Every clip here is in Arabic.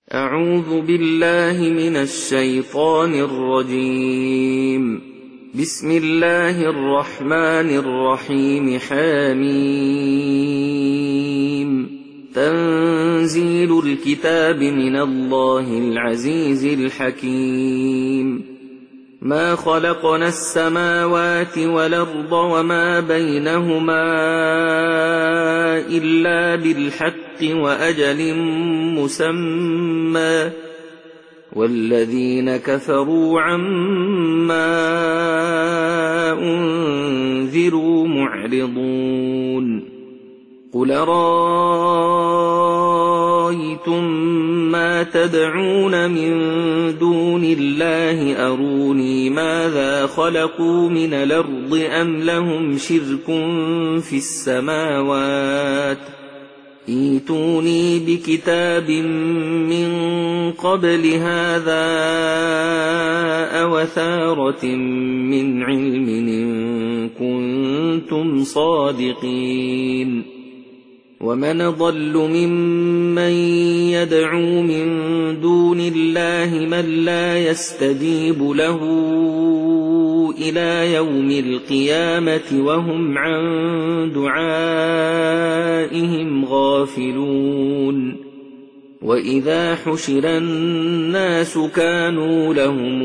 أعوذ بالله من الشيطان الرجيم. بسم الله الرحمن الرحيم. حميم. تنزيل الكتاب من الله العزيز الحكيم. ما خلقنا السماوات والأرض وما بينهما إلا بالحق وأجل مسمى، والذين كفروا عما أنذروا معرضون. قل رأيتم ما تدعون من دون الله أروني ماذا خلقوا من الأرض أم لهم شرك في السماوات، ائتوني بكتاب من قبل هذا أو أثارة من علم إن كنتم صادقين. ومن أضل ممن يدعو من دون الله من لا يستجيب له إلى يوم القيامة وهم عن دعائهم غافلون. وإذا حشر الناس كانوا لهم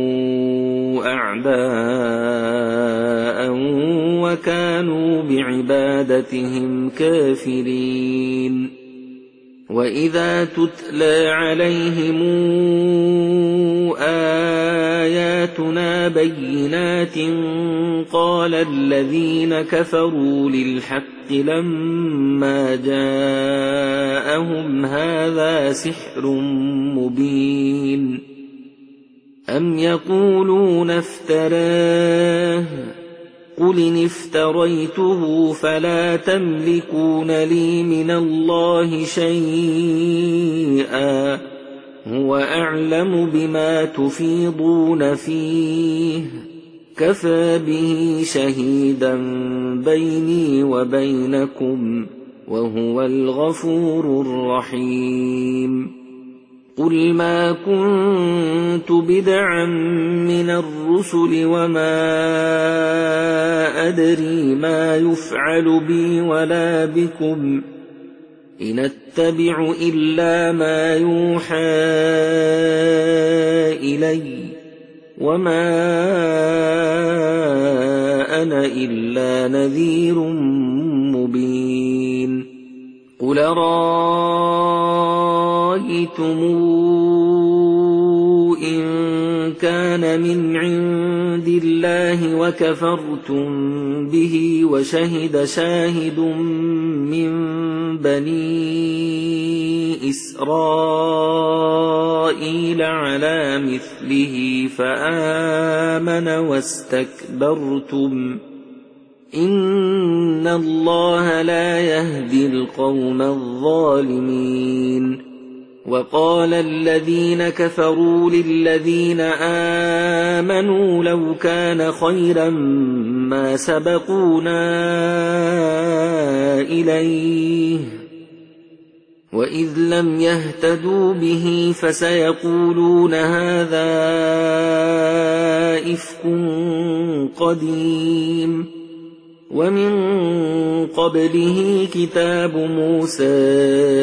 أعداء وكانوا بعبادتهم كافرين. وإذا تتلى عليهم آياتنا بينات قال الذين كفروا للحق لما جاءهم هذا سحر مبين. أم يقولون افتراه، قل إن افتريته فلا تملكون لي من الله شيئا، هو أعلم بما تفيضون فيه، كفى به شهيدا بيني وبينكم، وهو الغفور الرحيم. قل ما كنت بدعا من الرسل وما أدري ما يفعل بي ولا بكم، إن أتبع إلا ما يوحى إلي، وما أنا إلا نذير مبين. قل رأيتم إن كان من عند الله وكفرتم به وشهد شاهد من بني إسرائيل على مثله فآمن واستكبرتم، إن الله لا يهدي القوم الظالمين. وقال الذين كفروا للذين آمنوا لو كان خيرا ما سبقونا إليه، وإذ لم يهتدوا به فسيقولون هذا إفك قديم. ومن قبله كتاب موسى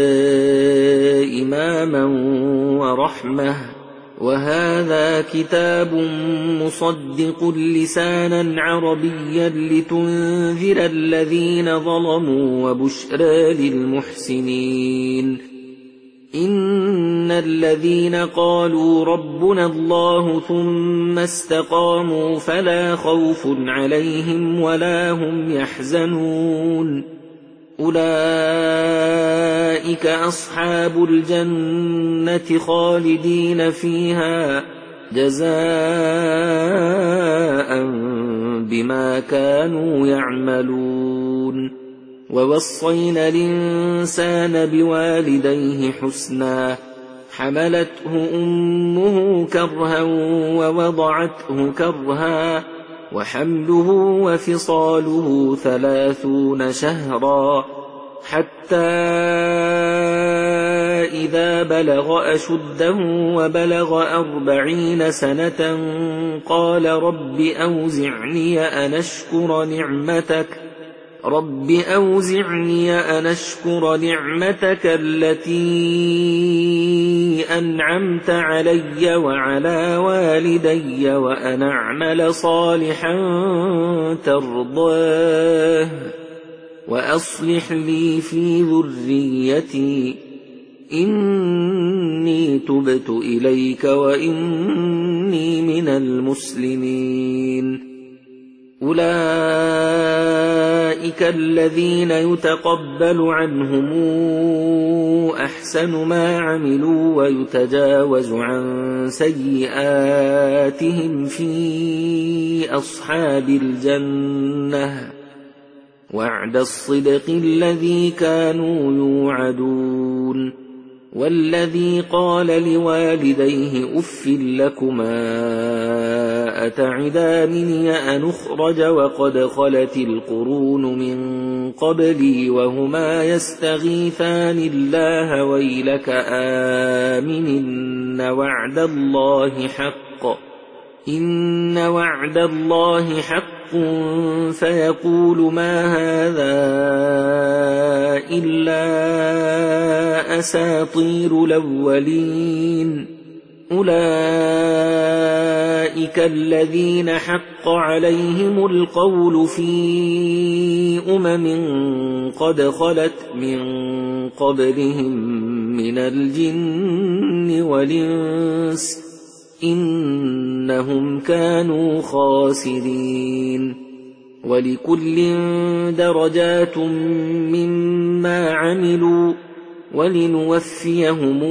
إماما ورحمة، وهذا كتاب مصدق لسانا عربيا لتنذر الذين ظلموا وبشرى للمحسنين. إن الذين قالوا ربنا الله ثم استقاموا فلا خوف عليهم ولا هم يحزنون، أولئك أصحاب الجنة خالدين فيها جزاء بما كانوا يعملون. ووصينا الإنسان بوالديه حسنا، حملته أمه كرها ووضعته كرها، وحمله وفصاله 30 شهرا، حتى إذا بلغ أشده وبلغ 40 سنة قال رب أوزعني أن أشكر نعمتك التي أنعمت علي وعلى والدي وأن أعمل صالحا ترضاه وأصلح لي في ذريتي إني تبت إليك وإني من المسلمين. أولئك الذين يتقبل عنهم أحسن ما عملوا ويتجاوز عن سيئاتهم في أصحاب الجنة وعد الصدق الذي كانوا يوعدون. والذي قال لوالديه أف لكما أتعدانني أن أخرج وقد خلت القرون من قبلي وهما يستغيثان الله ويلك آمن إن وعد الله حق فيقول ما هذا إلا أساطير الأولين. أولئك الذين حق عليهم القول في قد خلت من قبلهم من الجن والإنس إنهم كانوا خاسرين. ولكل درجات مما عملوا ولنوفيهم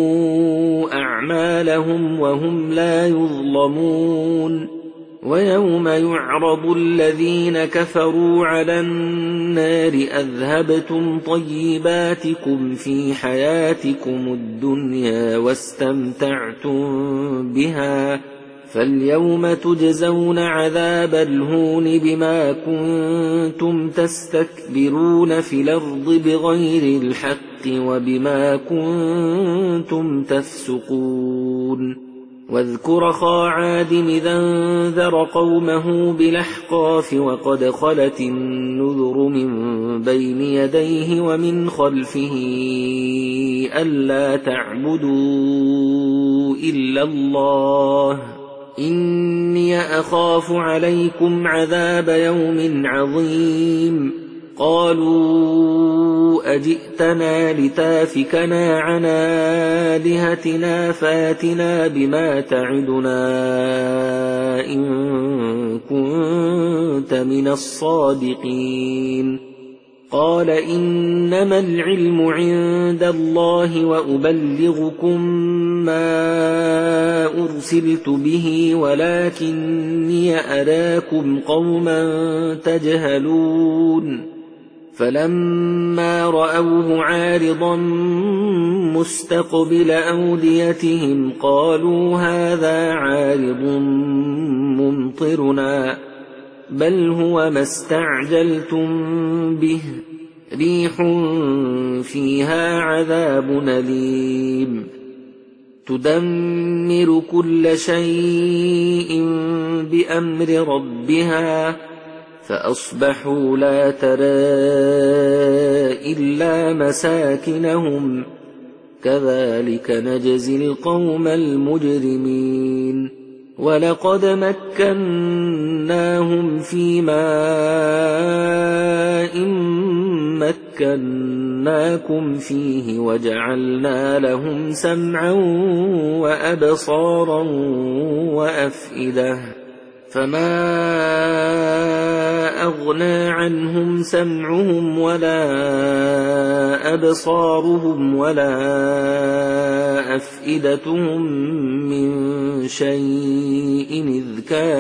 أعمالهم وهم لا يظلمون. ويوم يعرض الذين كفروا على النار أذهبتم طيباتكم في حياتكم الدنيا واستمتعتم بها فاليوم تجزون عذاب الهون بما كنتم تستكبرون في الأرض بغير الحق وبما كنتم تفسقون. واذكر أخا عاد إذا انذر قومه بالأحقاف وقد خلت النذر من بين يديه ومن خلفه ألا تعبدوا إلا الله إني أخاف عليكم عذاب يوم عظيم. قالوا أجئتنا لتافكنا عن آلهتنا فاتنا بما تعدنا إن كنت من الصادقين. قال إنما العلم عند الله وأبلغكم ما أرسلت به ولكني أراكم قوما تجهلون. فلما رأوه عارضا مستقبل أوديتهم قالوا هذا عارض ممطرنا بل هو ما استعجلتم به ريح فيها عذاب أليم تدمر كل شيء بأمر ربها فأصبحوا لا ترى إلا مساكنهم كذلك نجزي القوم المجرمين. ولقد مكناهم في ماء مكناكم فيه وجعلنا لهم سمعا وأبصارا وأفئدة فما أغنى عنهم سمعهم ولا أبصارهم ولا أفئدتهم من شيء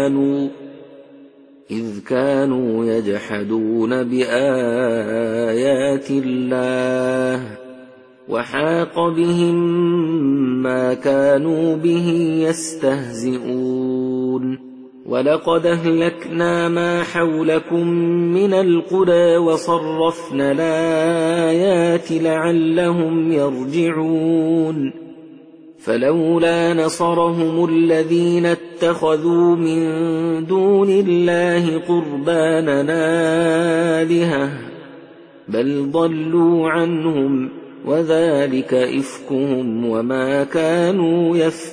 إذ كانوا يجحدون بآيات الله وحاق بهم ما كانوا به يستهزئون. ولقد أهلكنا ما حولكم من القرى وصرفنا الآيات لعلهم يرجعون فلولا نصرهم الذين اتخذوا من دون الله قرباننا آلهة بل ضلوا عنهم وذلك إفكهم وما كانوا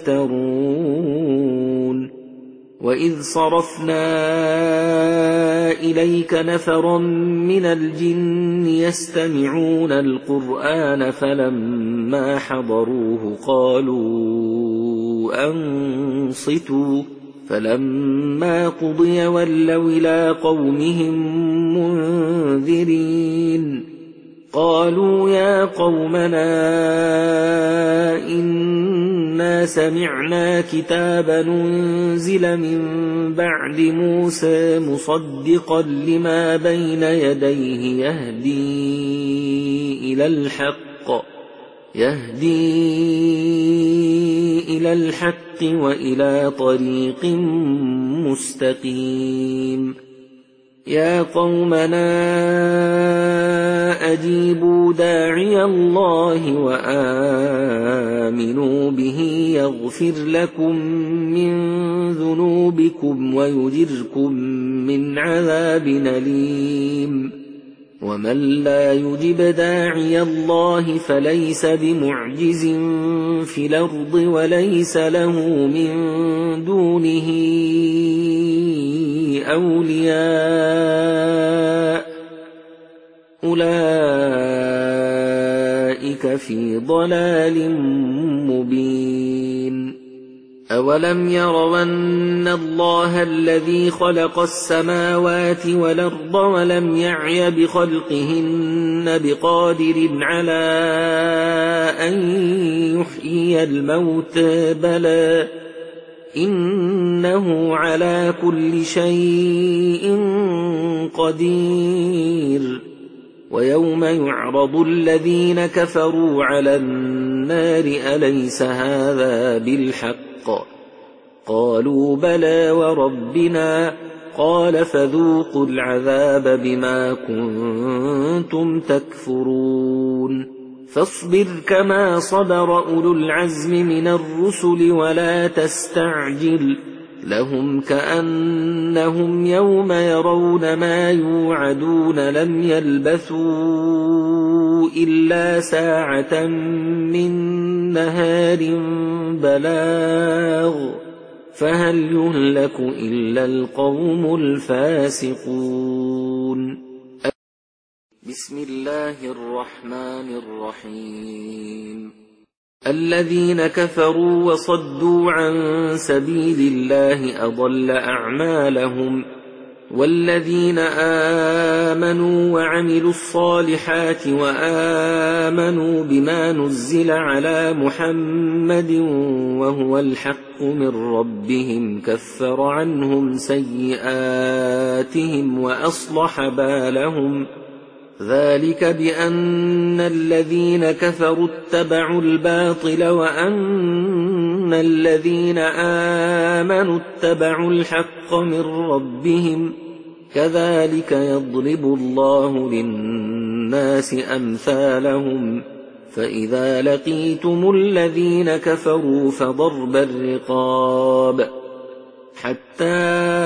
يفترون وإذ صرفنا إليك نفرا من الجن يستمعون القرآن فلما حضروه قالوا أنصتوا فلما قضي ولوا إلى قومهم منذرين قالوا يا قومنا إنا سمعنا كتابا أنزل من بعد موسى مصدقا لما بين يديه يهدي إلى الحق وإلى طريق مستقيم يا قومنا أجيبوا داعي الله وآمنوا به يغفر لكم من ذنوبكم ويجركم من عذاب أليم ومن لا يجب داعي الله فليس بمعجز في الأرض وليس له من دونه أولياء أولئك في ضلال مبين أولم يروا أن الله الذي خلق السماوات والأرض ولم يعي بخلقهن بقادر على أن يحيي الموتى بلى إنه على كل شيء قدير ويوم يعرض الذين كفروا على النار أليس هذا بالحق قالوا بلى وربنا قال فذوقوا العذاب بما كنتم تكفرون فاصبر كما صبر أولو العزم من الرسل ولا تستعجل لهم كأنهم يوم يرون ما يوعدون لم يلبثوا إلا ساعة من نهار بلاغ فهل يهلك إلا القوم الفاسقون بسم الله الرحمن الرحيم الذين كفروا وصدوا عن سبيل الله أضل أعمالهم والذين آمنوا وعملوا الصالحات وآمنوا بما نزل على محمد وهو الحق من ربهم كفر عنهم سيئاتهم وأصلح بالهم ذلك بأن الذين كفروا اتبعوا الباطل وأن الذين آمنوا اتبعوا الحق من ربهم كذلك يضرب الله للناس أمثالهم فإذا لقيتم الذين كفروا فضرب الرقاب حتى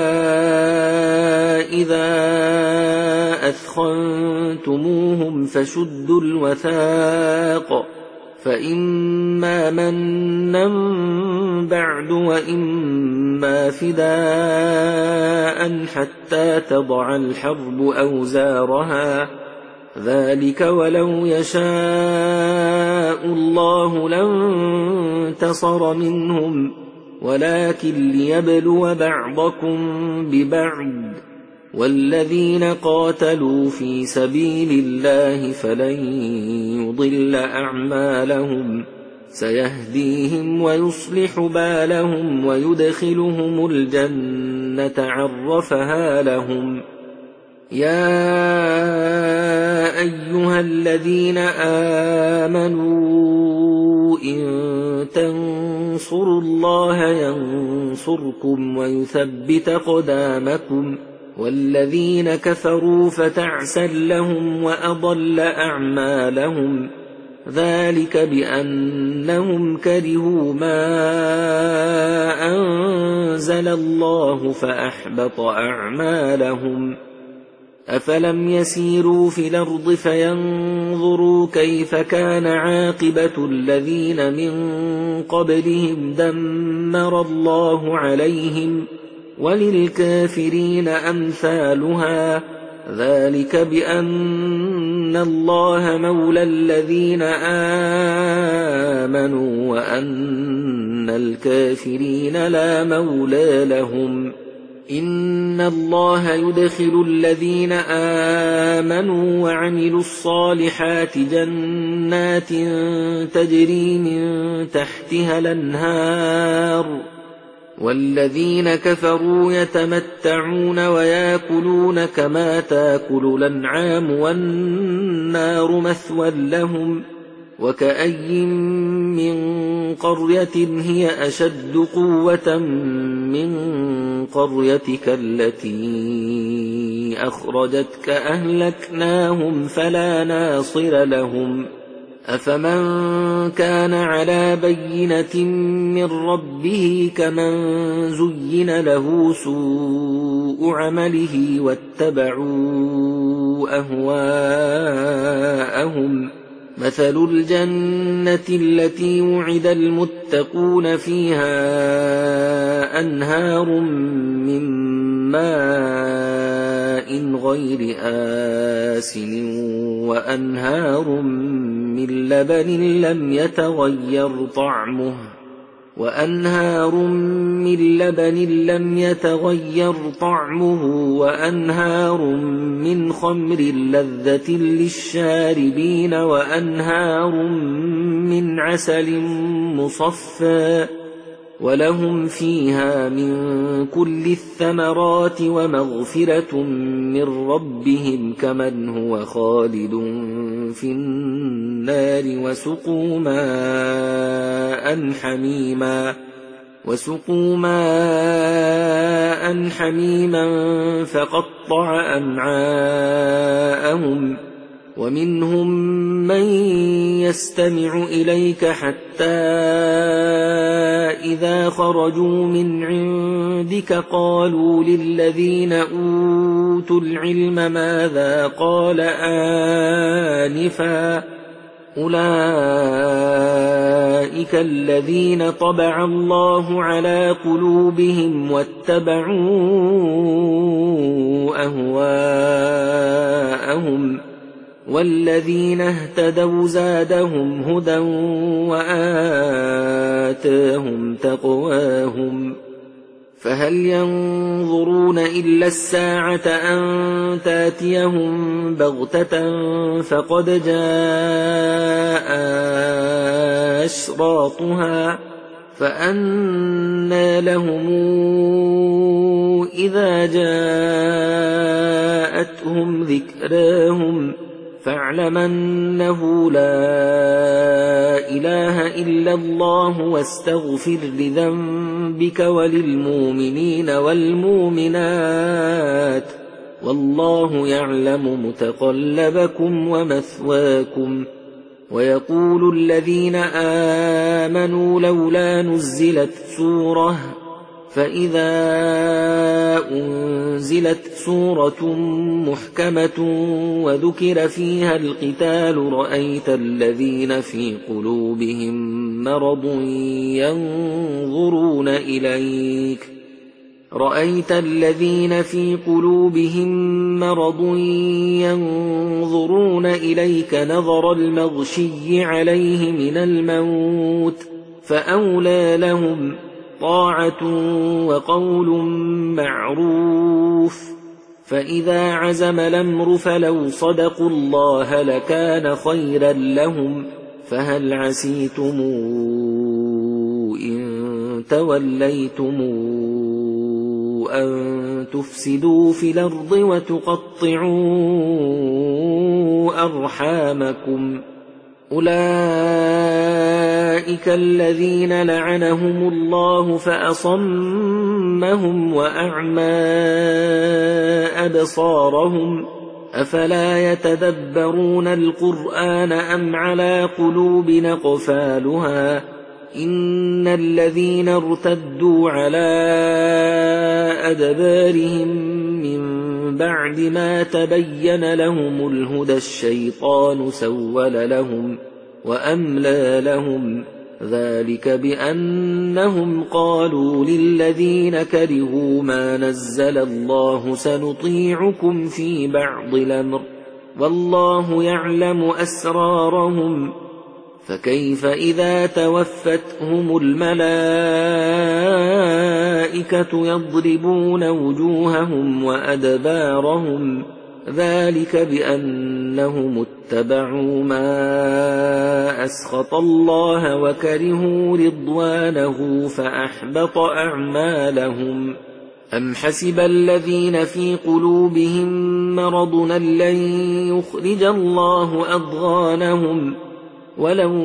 إذا أثخنتموهم فشدوا الوثاق فإما منا بعد وإما فداء حتى تضع الحرب أوزارها ذلك ولو يشاء الله لانتصر منهم ولكن ليبلو بعضكم ببعض والذين قاتلوا في سبيل الله فلن يضل أعمالهم سيهديهم ويصلح بالهم ويدخلهم الجنة عرفها لهم يا أيها الذين آمنوا إن تنصروا الله ينصركم ويثبت أقدامكم والذين كفروا فتعسا لهم وأضل أعمالهم ذلك بأنهم كرهوا ما أنزل الله فأحبط أعمالهم أفلم يسيروا في الأرض فينظروا كيف كان عاقبة الذين من قبلهم دمر الله عليهم وللكافرين أمثالها ذلك بأن الله مولى الذين آمنوا وأن الكافرين لا مولى لهم إن الله يدخل الذين آمنوا وعملوا الصالحات جنات تجري من تحتها الأنهار والذين كفروا يتمتعون ويأكلون كما تأكل الأنعام والنار مثوى لهم وكأي من قرية هي أشد قوة من قريتك التي أخرجتك أهلكناهم فلا ناصر لهم أفمن كان على بينة من ربه كمن زين له سوء عمله واتبعوا أهواءهم مثل الجنة التي وعد المتقون فيها أنهار من ماء غير آسن وأنهار من لبن لم يتغير طعمه وأنهار من خمر لذة للشاربين وأنهار من عسل مصفى ولهم فيها من كل الثمرات ومغفرة من ربهم كمن هو خالد في النار وسقوا ماء حميما فقطع أمعاءهم ومنهم من يستمع إليك حتى إذا خرجوا من عندك قالوا للذين أوتوا العلم ماذا قال آنفا أولئك الذين طبع الله على قلوبهم واتبعوا أهواءهم والذين اهتدوا زادهم هدى وآتاهم تقواهم فهل ينظرون إلا الساعة أن تأتيهم بغتة فقد جاء أشراطها فأنى لهم إذا جاءتهم ذكراهم فاعلم أنه لا إله إلا الله واستغفر لذنبك وللمؤمنين والمؤمنات والله يعلم متقلبكم ومثواكم ويقول الذين آمنوا لولا نزلت سورة فإذا أنزلت سورة محكمة وذكر فيها القتال رأيت الذين في قلوبهم مرض ينظرون إليك نظر المغشي عليه من الموت فأولى لهم طاعة وقول معروف فإذا عزم الأمر فلو صدقوا الله لكان خيرا لهم فهل عسيتم إن توليتم أن تفسدوا في الأرض وتقطعوا أرحامكم أولئك أولئك الذين لعنهم الله فأصمهم وأعمى أبصارهم أفلا يتدبرون القرآن أم على قلوب أقفالها إن الذين ارتدوا على أدبارهم من بعد ما تبين لهم الهدى الشيطان سول لهم وأملى لهم ذلك بأنهم قالوا للذين كرهوا ما نزل الله سنطيعكم في بعض الأمر والله يعلم أسرارهم فكيف إذا توفتهم الملائكة يضربون وجوههم وأدبارهم ذلك بأنهم اتبعوا ما أسخط الله وكرهوا رضوانه فأحبط أعمالهم أم حسب الذين في قلوبهم مرض لن يخرج الله أضغانهم ولو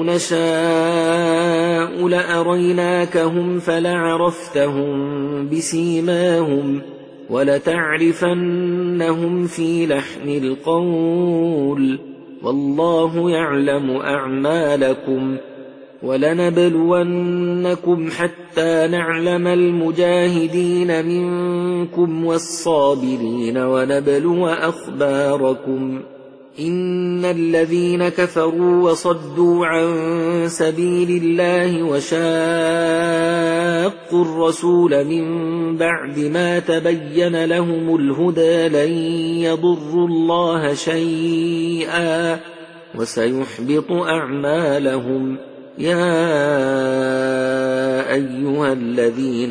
نشاء لأريناكهم فلعرفتهم بسيماهم ولتعرفنهم في لحن القول والله يعلم أعمالكم ولنبلونكم حتى نعلم المجاهدين منكم والصابرين ونبلو أخباركم إن الذين كفروا وصدوا عن سبيل الله وشاقوا الرسول من بعد ما تبين لهم الهدى لن يضروا الله شيئا وسيحبط أعمالهم يا أيها الذين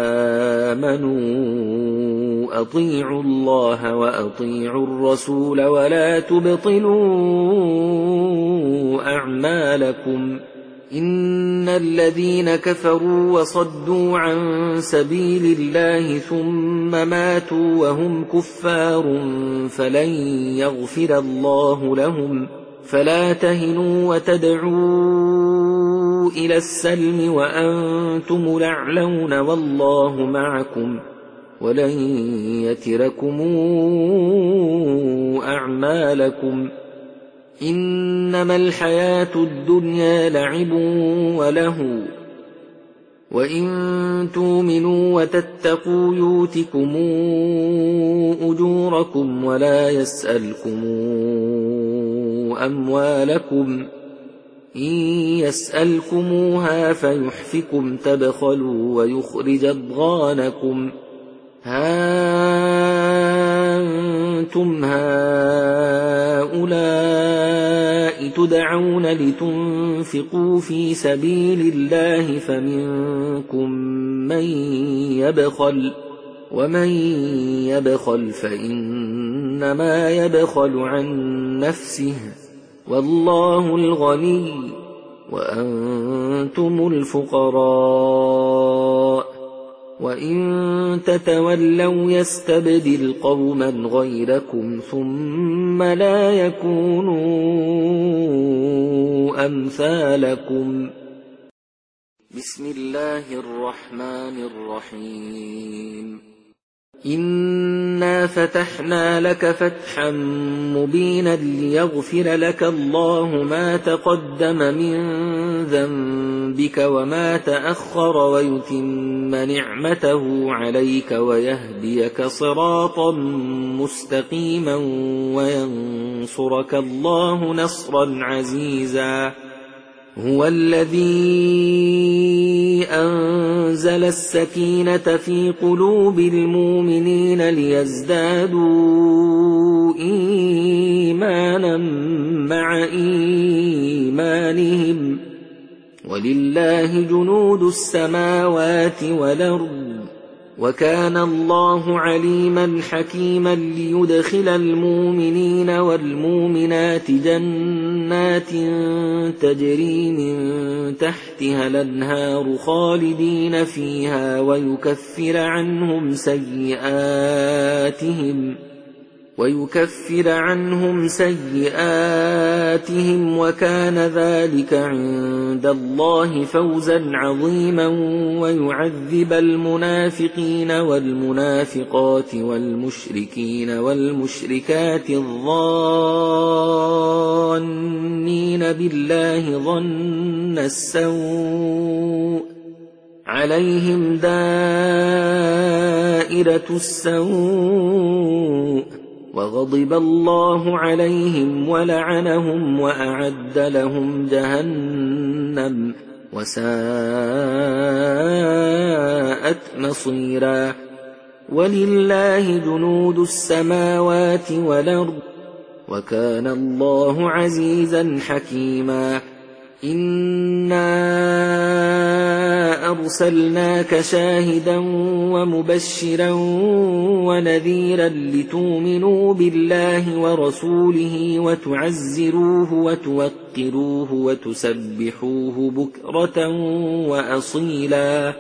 آمنوا أطيعوا الله وأطيعوا الرسول ولا تبطلوا أعمالكم إن الذين كفروا وصدوا عن سبيل الله ثم ماتوا وهم كفار فلن يغفر الله لهم فلا تهنوا وتدعوا إلى السلم وأنتم الأعلون والله معكم ولن يتركم أعمالكم إنما الحياة الدنيا لعب وله وإن تؤمنوا وتتقوا يؤتكم أجوركم ولا يسألكم أموالكم إن يسألكموها فيحفكم تبخلوا ويخرج أضغانكم ها أنتم هؤلاء تدعون لتنفقوا في سبيل الله فمنكم من يبخل ومن يبخل فإنما يبخل عن نفسه والله الغني وأنتم الفقراء وإن تتولوا يستبدل قوما غيركم ثم لا يكونوا أمثالكم بسم الله الرحمن الرحيم إنا فتحنا لك فتحا مبينا ليغفر لك الله ما تقدم من ذنبك وما تأخر ويتم نعمته عليك ويهديك صراطا مستقيما وينصرك الله نصرا عزيزا هو الذي أنزل السكينة في قلوب المؤمنين ليزدادوا إيمانا مع إيمانهم ولله جنود السماوات والأرض وكان الله عليما حكيما ليدخل المؤمنين والمؤمنات جنات تجري من تحتها الأنهار خالدين فيها ويكفر عنهم سيئاتهم ويكفر عنهم سيئاتهم وكان ذلك عند الله فوزا عظيما ويعذب المنافقين والمنافقات والمشركين والمشركات الظانين بالله ظن السوء عليهم دائرة السوء وغضب الله عليهم ولعنهم وأعد لهم جهنم وساءت مصيرا ولله جنود السماوات والأرض وكان الله عزيزا حكيما إنا أرسلناك شاهدا ومبشرا ونذيرا لتؤمنوا بالله ورسوله وتعزروه وتوقروه وتسبحوه بكرة وأصيلا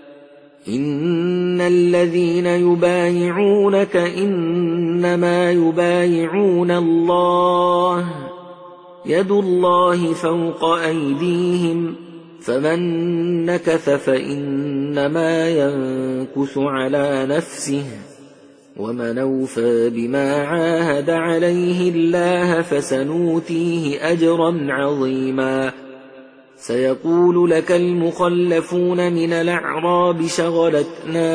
إن الذين يبايعونك إنما يبايعون الله يد الله فوق أيديهم فمن نكث فإنما ينكث على نفسه ومن أوفى بما عاهد عليه الله فسنؤتيه أجرا عظيما سيقول لك المخلفون من الأعراب شغلتنا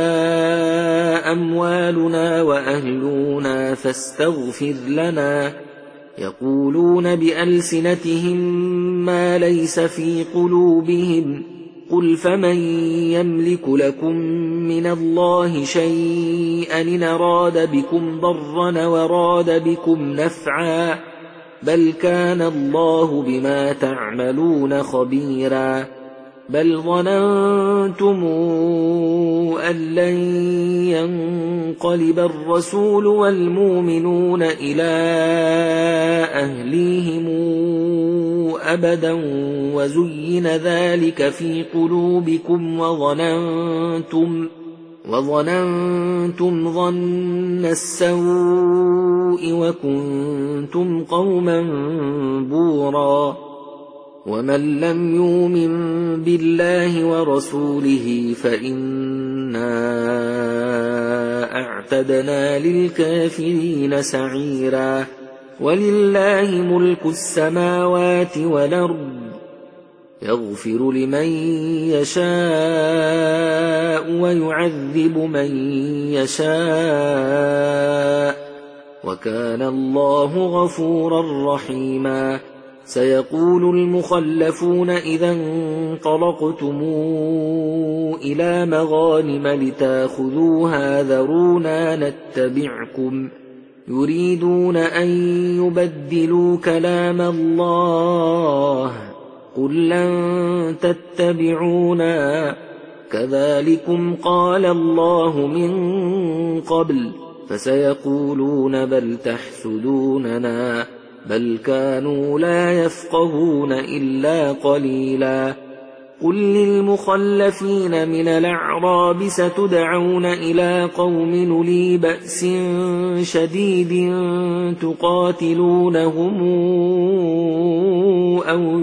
أموالنا وأهلنا فاستغفر لنا يقولون بألسنتهم ما ليس في قلوبهم قل فمن يملك لكم من الله شيئا إن أراد بكم ضرا وراد بكم نفعا بل كان الله بما تعملون خبيرا بل ظننتم أن لن ينقلب الرسول والمؤمنون إلى أهليهم أبدا وزين ذلك في قلوبكم وظننتم ظن السوء وكنتم قوما بورا ومن لم يؤمن بالله ورسوله فإنا أعتدنا للكافرين سعيرا ولله ملك السماوات والأرض يغفر لمن يشاء ويعذب من يشاء وكان الله غفورا رحيما سيقول المخلفون إذا انطلقتم إلى مغانم لتاخذوها ذرونا نتبعكم يريدون أن يبدلوا كلام الله قل لن تتبعونا كذلكم قال الله من قبل فسيقولون بل تحسدوننا بل كانوا لا يفقهون إلا قليلا قل للمخلفين من الأعراب ستدعون إلى قوم أولي بأس شديد تقاتلونهم أو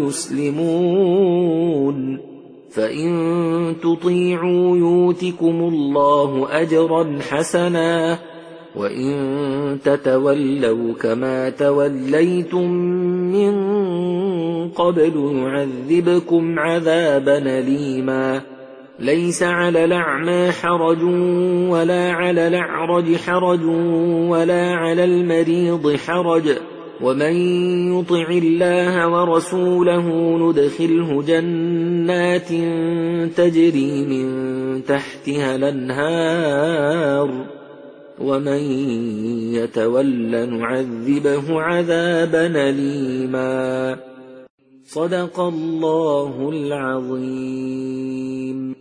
يسلمون فإن تطيعوا يؤتكم الله أجرا حسنا وإن تتولوا كما توليتم من قبل يعذبكم عذابا أليما ليس على الأعمى حرج ولا على الأعرج حرج ولا على المريض حرج ومن يطع الله ورسوله ندخله جنات تجري من تحتها الأنهار ومن يتول نعذبه عذابا أليما صدق الله العظيم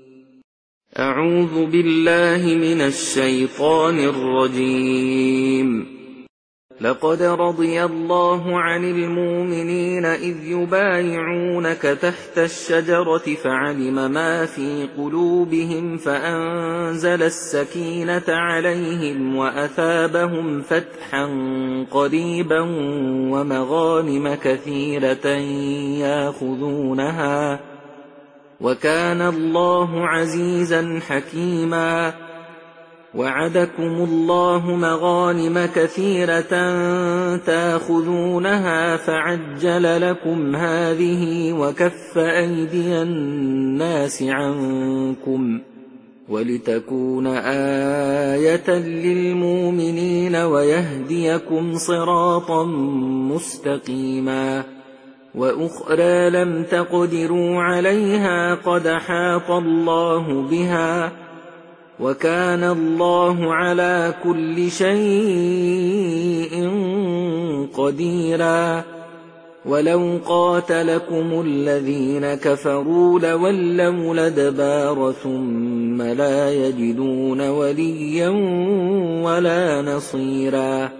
أعوذ بالله من الشيطان الرجيم لقد رضي الله عن المؤمنين إذ يبايعونك تحت الشجرة فعلم ما في قلوبهم فأنزل السكينة عليهم وأثابهم فتحا قريبا ومغانم كثيرة يأخذونها وكان الله عزيزا حكيما وعدكم الله مغانم كثيرة تأخذونها فعجل لكم هذه وكف أيدي الناس عنكم ولتكون آية للمؤمنين ويهديكم صراطا مستقيما وأخرى لم تقدروا عليها قد أحاط الله بها وكان الله على كل شيء قديرا ولو قاتلكم الذين كفروا لولوا الأدبار ثم لا يجدون وليا ولا نصيرا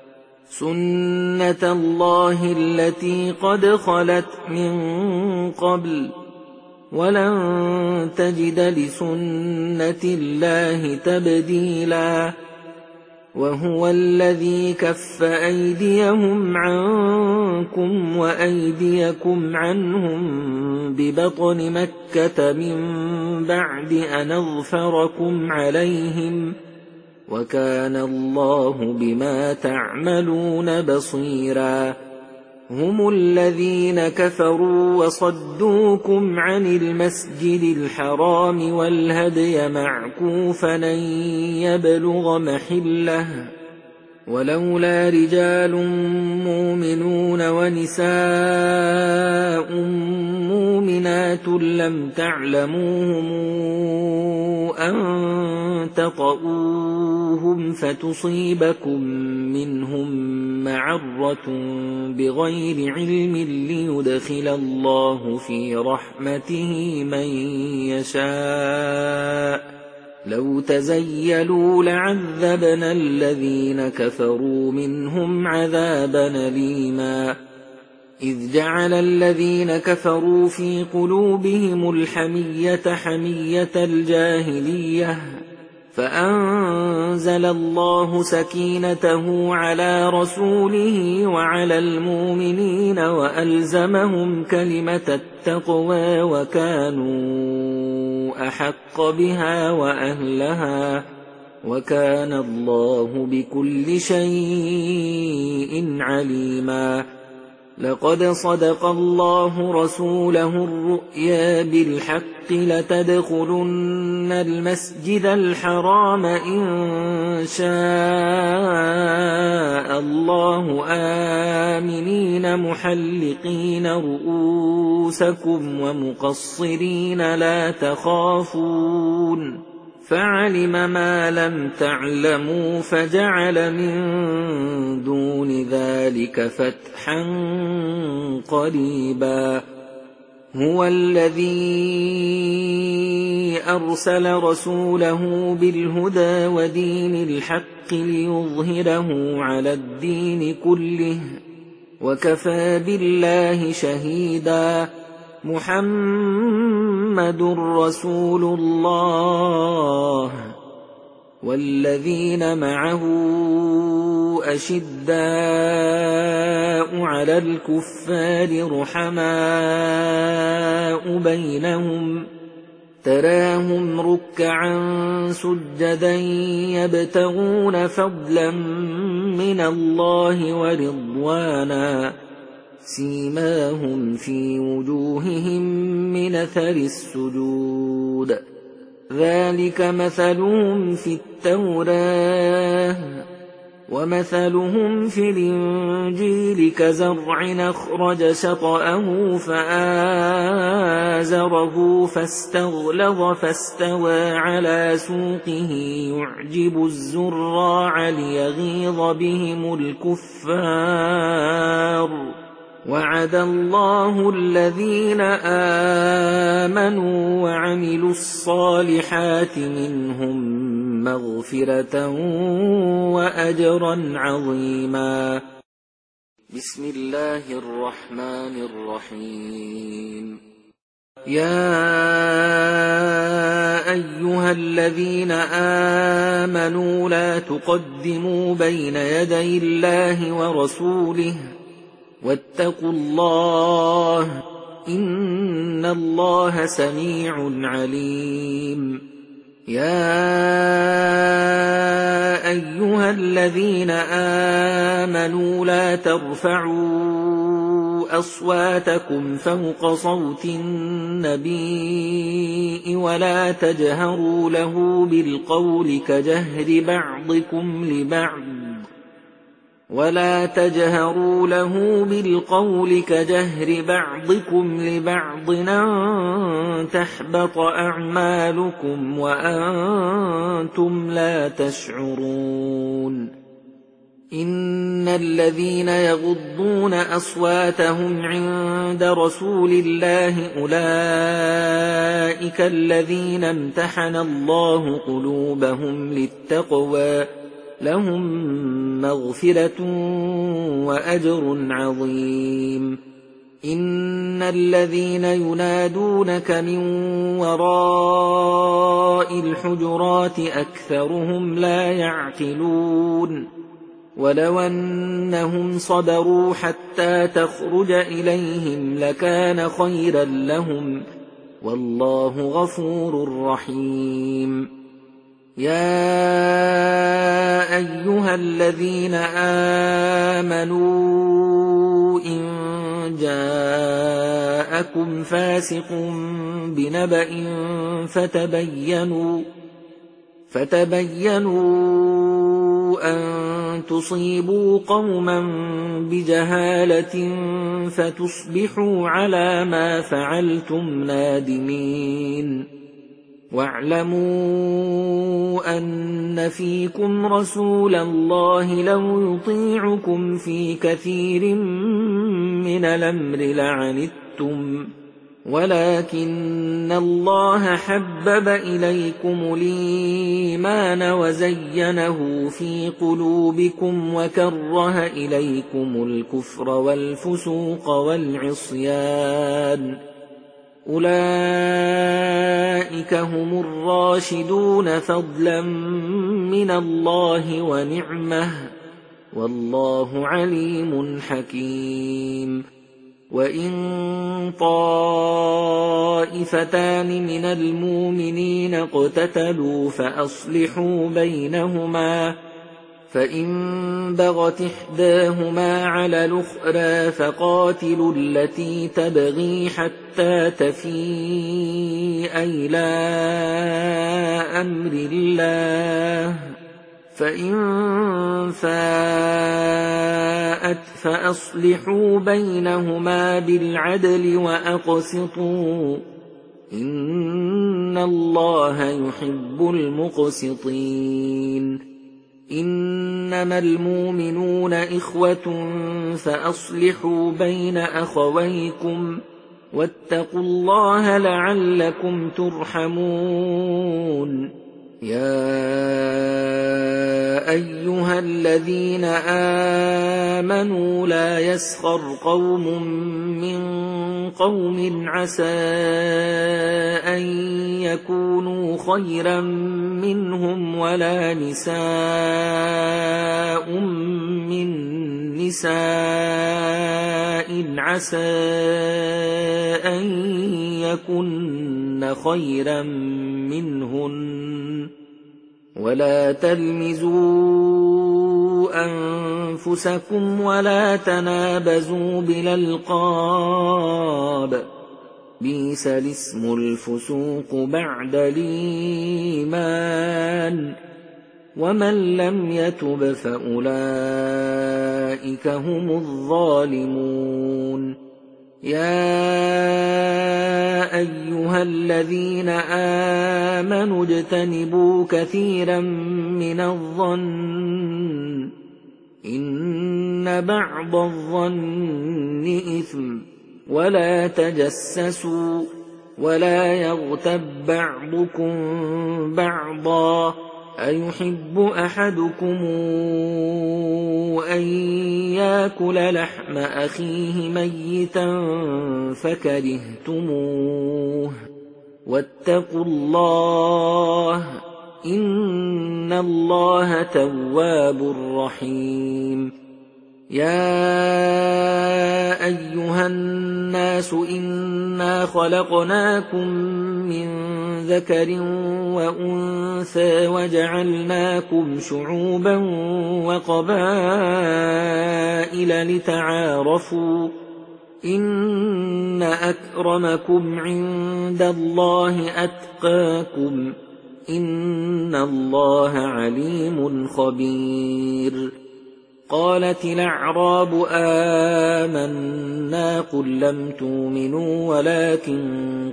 سنة الله التي قد خلت من قبل ولن تجد لسنة الله تبديلا وهو الذي كف أيديهم عنكم وأيديكم عنهم ببطن مكة من بعد أن أظفركم عليهم وكان الله بما تعملون بصيرا هم الذين كفروا وصدوكم عن المسجد الحرام والهدي معكوفا أن يبلغ محله ولولا رجال مؤمنون ونساء مؤمنات لم تعلموهم أن تطؤوهم فتصيبكم منهم معرة بغير علم ليدخل الله في رحمته من يشاء لو تزيلوا لعذبنا الذين كفروا منهم عذابا أليما إذ جعل الذين كفروا في قلوبهم الحمية حمية الجاهلية فأنزل الله سكينته على رسوله وعلى المؤمنين وألزمهم كلمة التقوى وكانوا أحق بها وأهلها وكان الله بكل شيء عليما لقد صدق الله رسوله الرؤيا بالحق لتدخلن المسجد الحرام إن شاء الله آمنين محلقين رؤوسكم ومقصرين لا تخافون فعلم ما لم تعلموا فجعل من دون ذلك فتحا قريبا هو الذي أرسل رسوله بالهدى ودين الحق ليظهره على الدين كله وكفى بالله شهيدا محمد رسول الله والذين معه أشداء على الكفار رحماء بينهم تراهم ركعا سجدا يبتغون فضلا من الله ورضوانا سيماهم في وجوههم من أثر السجود ذلك مثلهم في التوراة ومثلهم في الإنجيل كزرع أخرج شطأه فآزره فاستغلظ فاستوى على سوقه يعجب الزراع ليغيظ بهم الكفار وعد الله الذين آمنوا وعملوا الصالحات منهم مغفرة وأجرا عظيما. بسم الله الرحمن الرحيم. يا أيها الذين آمنوا لا تقدموا بين يدي الله ورسوله واتقوا الله إن الله سميع عليم. يا أيها الذين آمنوا لا ترفعوا أصواتكم فوق صوت النبي ولا تجهروا له بالقول كجهر بعضكم لبعض أن تحبط أعمالكم وأنتم لا تشعرون. إن الذين يغضون أصواتهم عند رسول الله أولئك الذين امتحن الله قلوبهم للتقوى لهم مغفرة وأجر عظيم. إن الذين ينادونك من وراء الحجرات أكثرهم لا يعقلون. ولو أنهم صبروا حتى تخرج إليهم لكان خيرا لهم والله غفور رحيم. يا أيها الذين آمنوا إن جاءكم فاسق بنبأ فتبينوا أن تصيبوا قوما بجهالة فتصبحوا على ما فعلتم نادمين. واعلموا أن فيكم رسول الله لو يطيعكم في كثير من الأمر لعنتم ولكن الله حبب إليكم الإيمان وزينه في قلوبكم وكره إليكم الكفر والفسوق والعصيان أولئك هم الراشدون فضلا من الله ونعمه والله عليم حكيم. وإن طائفتان من المؤمنين اقتتلوا فأصلحوا بينهما فإن بغت إحداهما على الأخرى فقاتلوا التي تبغي حتى تفيء إلى أمر الله فإن فاءت فأصلحوا بينهما بالعدل وأقسطوا إن الله يحب المقسطين. إنما المؤمنون إخوة فأصلحوا بين أخويكم واتقوا الله لعلكم ترحمون. يا أيها الذين آمنوا لا يسخر قوم من قوم عسى أن يكونوا خيرا منهم ولا نساء من نساء عسى أن يكن خيرا منهن ولا تلمزوا أنفسكم ولا تنابزوا بالألقاب بئس الاسم الفسوق بعد الإيمان ومن لم يتب فأولئك هم الظالمون. يا أيها الذين آمنوا اجتنبوا كثيرا من الظن إن بعض الظن إثم ولا تجسسوا ولا يغتب بعضكم بعضا أيحب أحدكم أن يأكل لحم أخيه ميتا فكرهتموه واتقوا الله إن الله تواب رحيم يا أيها الناس إنا خلقناكم من ذكر وأنثى وجعلناكم شعوبا وقبائل لتعارفوا إن أكرمكم عند الله أتقاكم إن الله عليم خبير قالت الأعراب آمنا قل لم تؤمنوا ولكن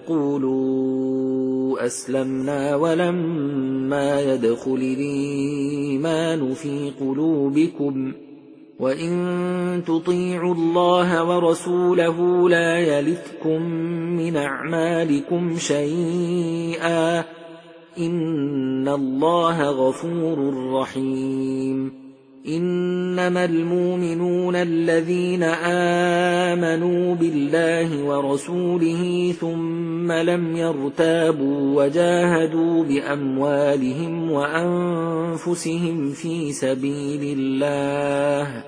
قولوا أسلمنا ولما يدخل الإيمان في قلوبكم وإن تطيعوا الله ورسوله لا يلتكم من أعمالكم شيئا إن الله غفور رحيم إنما المؤمنون الذين آمنوا بالله ورسوله ثم لم يرتابوا وجاهدوا بأموالهم وأنفسهم في سبيل الله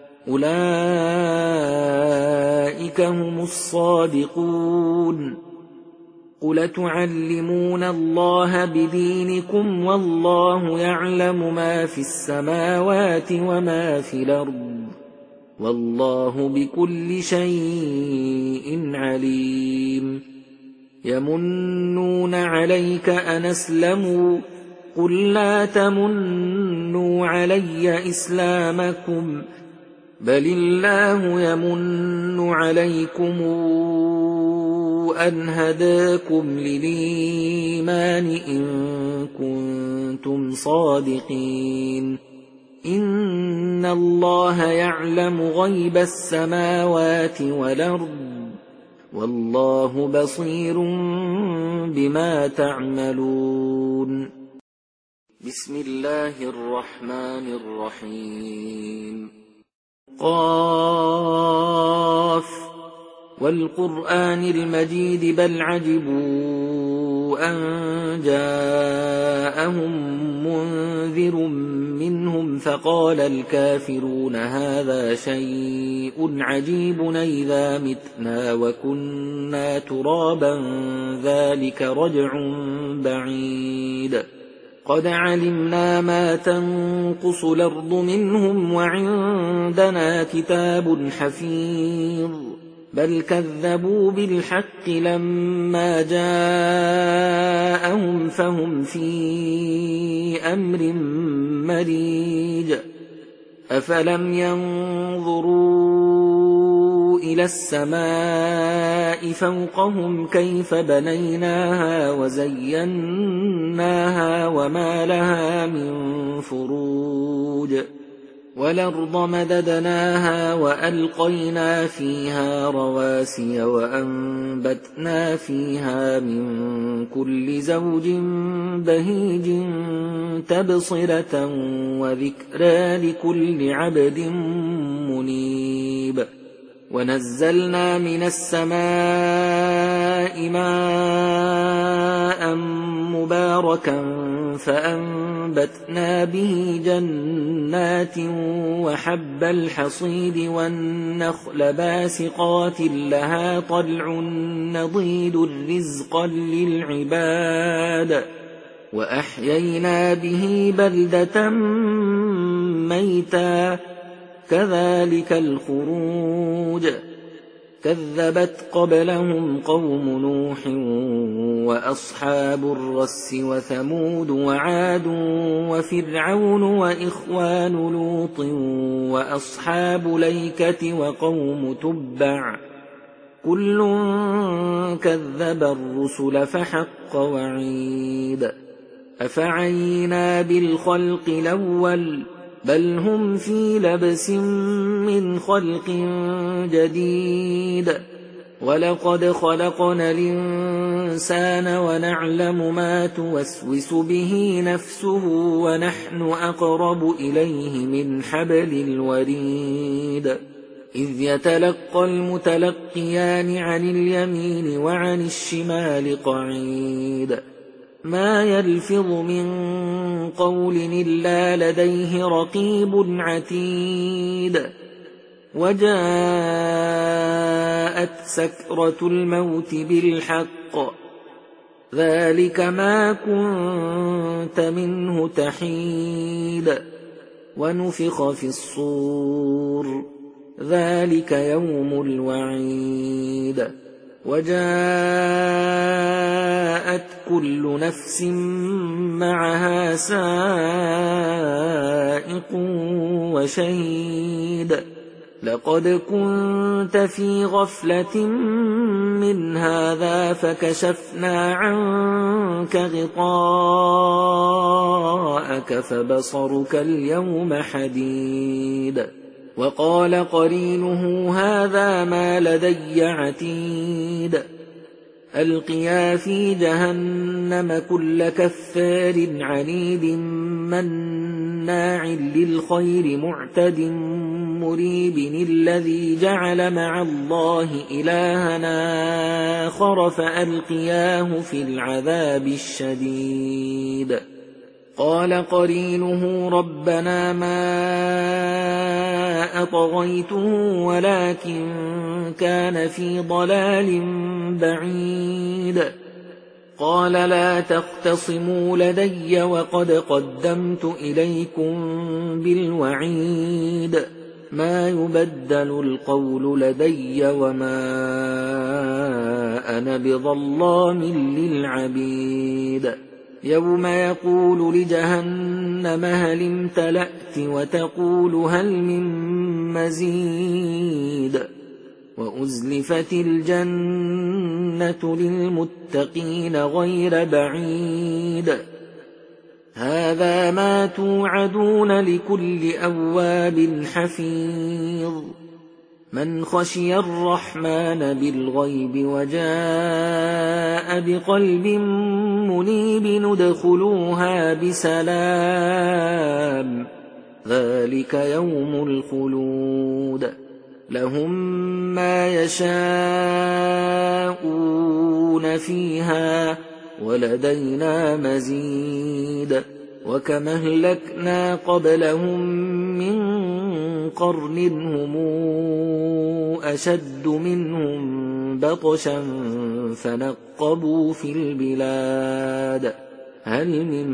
أولئك هم الصادقون قل تعلمون الله بدينكم والله يعلم ما في السماوات وما في الأرض والله بكل شيء عليم يمنون عليك أن أسلموا قل لا تمنوا علي إسلامكم بل الله يمن عليكم أن هداكم للإيمان إن كنتم صادقين إن الله يعلم غيب السماوات والأرض والله بصير بما تعملون بسم الله الرحمن الرحيم قاف والقرآن المجيد بل عجبوا أن جاءهم منذر منهم فقال الكافرون هذا شيء عجيب أئذا متنا وكنا ترابا ذلك رجع بعيد قد علمنا ما تنقص الأرض منهم وعندنا كتاب حفيظ بل كذبوا بالحق لما جاءهم فهم في أمر مريج أفلم ينظروا إلى السماء فوقهم كيف بنيناها وزيناها وما لها من فروج والأرض مددناها وألقينا فيها رواسي وأنبتنا فيها من كل زوج بهيج تبصرة وذكرى لكل عبد منيب ونزلنا من السماء ماء مباركا فأنبتنا به جنات وحب الحصيد والنخل باسقات لها طلع نضيد رزقا للعباد وأحيينا به بلدة ميتا كذلك الخروج كذبت قبلهم قوم نوح وأصحاب الرس وثمود وعاد وفرعون وإخوان لوط وأصحاب الأيكة وقوم تبع كل كذب الرسل فحق وعيد أفعينا بالخلق الأول بل هم في لبس من خلق جديد ولقد خلقنا الإنسان ونعلم ما توسوس به نفسه ونحن أقرب إليه من حبل الوريد إذ يتلقى المتلقيان عن اليمين وعن الشمال قعيد ما يلفظ من قول إلا لديه رقيب عتيد وجاءت سكرة الموت بالحق ذلك ما كنت منه تحيد ونفخ في الصور ذلك يوم الوعيد وجاءت كل نفس معها سائق وشهيد لقد كنت في غفلة من هذا فكشفنا عنك غطاءك فبصرك اليوم حديد وقال قرينه هذا ما لدي عتيد ألقيا في جهنم كل كفار عنيد مناع للخير معتد مريب الذي جعل مع الله إلهنا آخر فألقياه في العذاب الشديد قال قرينه ربنا ما أطغيته ولكن كان في ضلال بعيد قال لا تختصموا لدي وقد قدمت إليكم بالوعيد ما يبدل القول لدي وما أنا بظلام للعبيد يوم يقول لجهنم هل امتلأت وتقول هل من مزيد وأزلفت الجنة للمتقين غير بعيد هذا ما توعدون لكل أواب حفيظ من خشي الرحمن بالغيب وجاء بقلب منيب ندخلوها بسلام ذلك يوم الخلود لهم ما يشاءون فيها ولدينا مزيد وكم أهلكنا قبلهم من قرن هم أشد منهم بطشا فنقبوا في البلاد هل من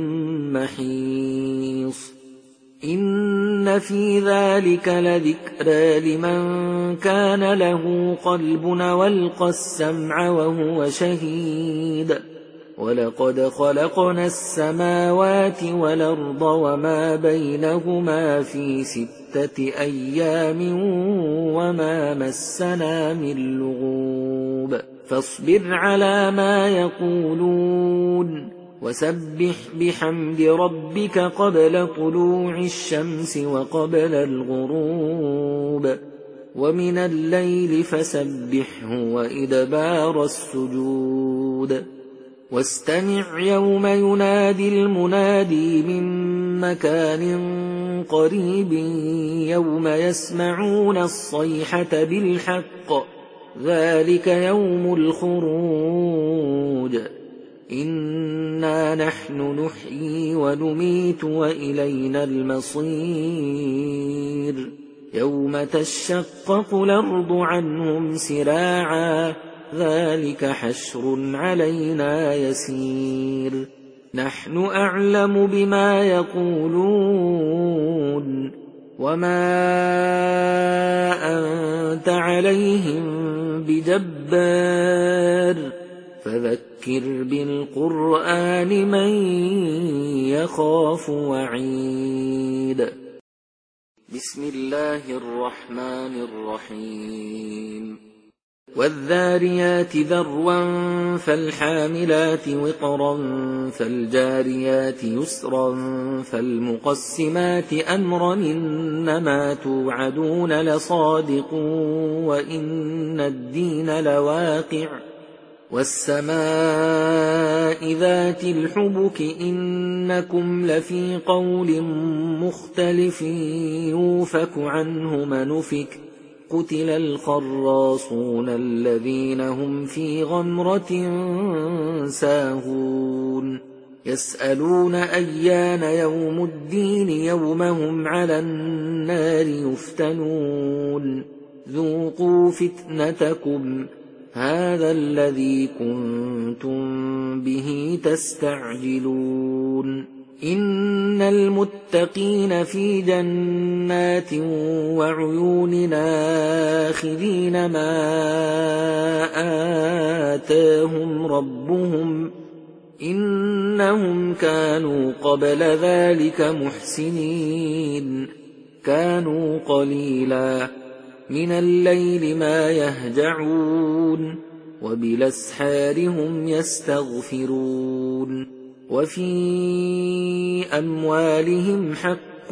محيص إن في ذلك لذكرى لمن كان له قلب والقى السمع وهو شهيد ولقد خلقنا السماوات والأرض وما بينهما في 6 أيام وما مسنا من لغوب فاصبر على ما يقولون وسبح بحمد ربك قبل طلوع الشمس وقبل الغروب ومن الليل فسبحه وإدبار السجود واستمع يوم ينادي المنادي من مكان قريب يوم يسمعون الصيحة بالحق ذلك يوم الخروج إنا نحن نحيي ونميت وإلينا المصير يوم تشقق الأرض عنهم سراعا ذلك حشر علينا يسير نحن أعلم بما يقولون وما أنت عليهم بجبار فذكر بالقرآن من يخاف وعيد بسم الله الرحمن الرحيم والذاريات ذروا فالحاملات وقرا فالجاريات يسرا فالمقسمات أمرا إنما توعدون لصادق وإن الدين لواقع والسماء ذات الحبك إنكم لفي قول مختلف يوفك عنه من أفك قتل الخراصون الذين هم في غمرة ساهون يسألون أيان يوم الدين يوم هم على النار يفتنون ذوقوا فتنتكم هذا الذي كنتم به تستعجلون إن المتقين في جنات وعيون آخذين ما آتاهم ربهم إنهم كانوا قبل ذلك محسنين كانوا قليلا من الليل ما يهجعون وبالأسحار هم يستغفرون وفي أموالهم حق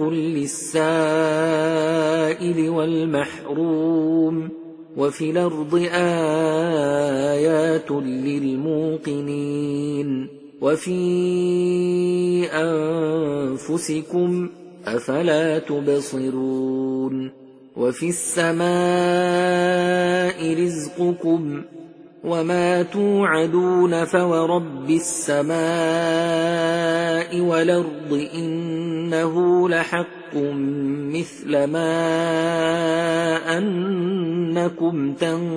للسائل والمحروم وفي الأرض آيات للموقنين وفي أنفسكم أفلا تبصرون وفي السماء رزقكم وما توعدون فورب السماء والأرض إنه لحق مثل ما أنكم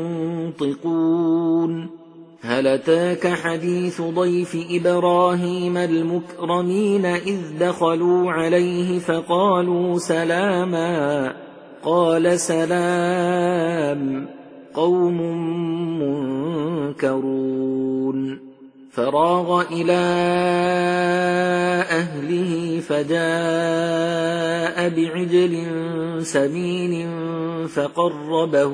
تنطقون هل أتاك حديث ضيف إبراهيم المكرمين إذ دخلوا عليه فقالوا سلاما قال سلام قوم منكرون فراغ إلى أهله فجاء بعجل سمين فقربه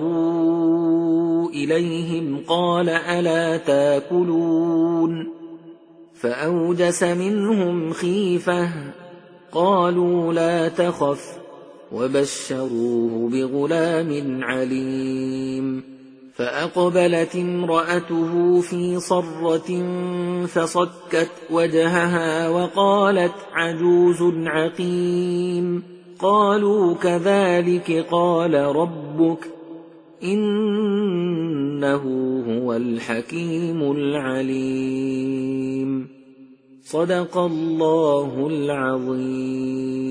إليهم قال ألا تاكلون فأوجس منهم خيفة قالوا لا تخف وبشروه بغلام عليم فأقبلت امرأته في صرة فصكت وجهها وقالت عجوز عقيم قالوا كذلك قال ربك إنه هو الحكيم العليم صدق الله العظيم.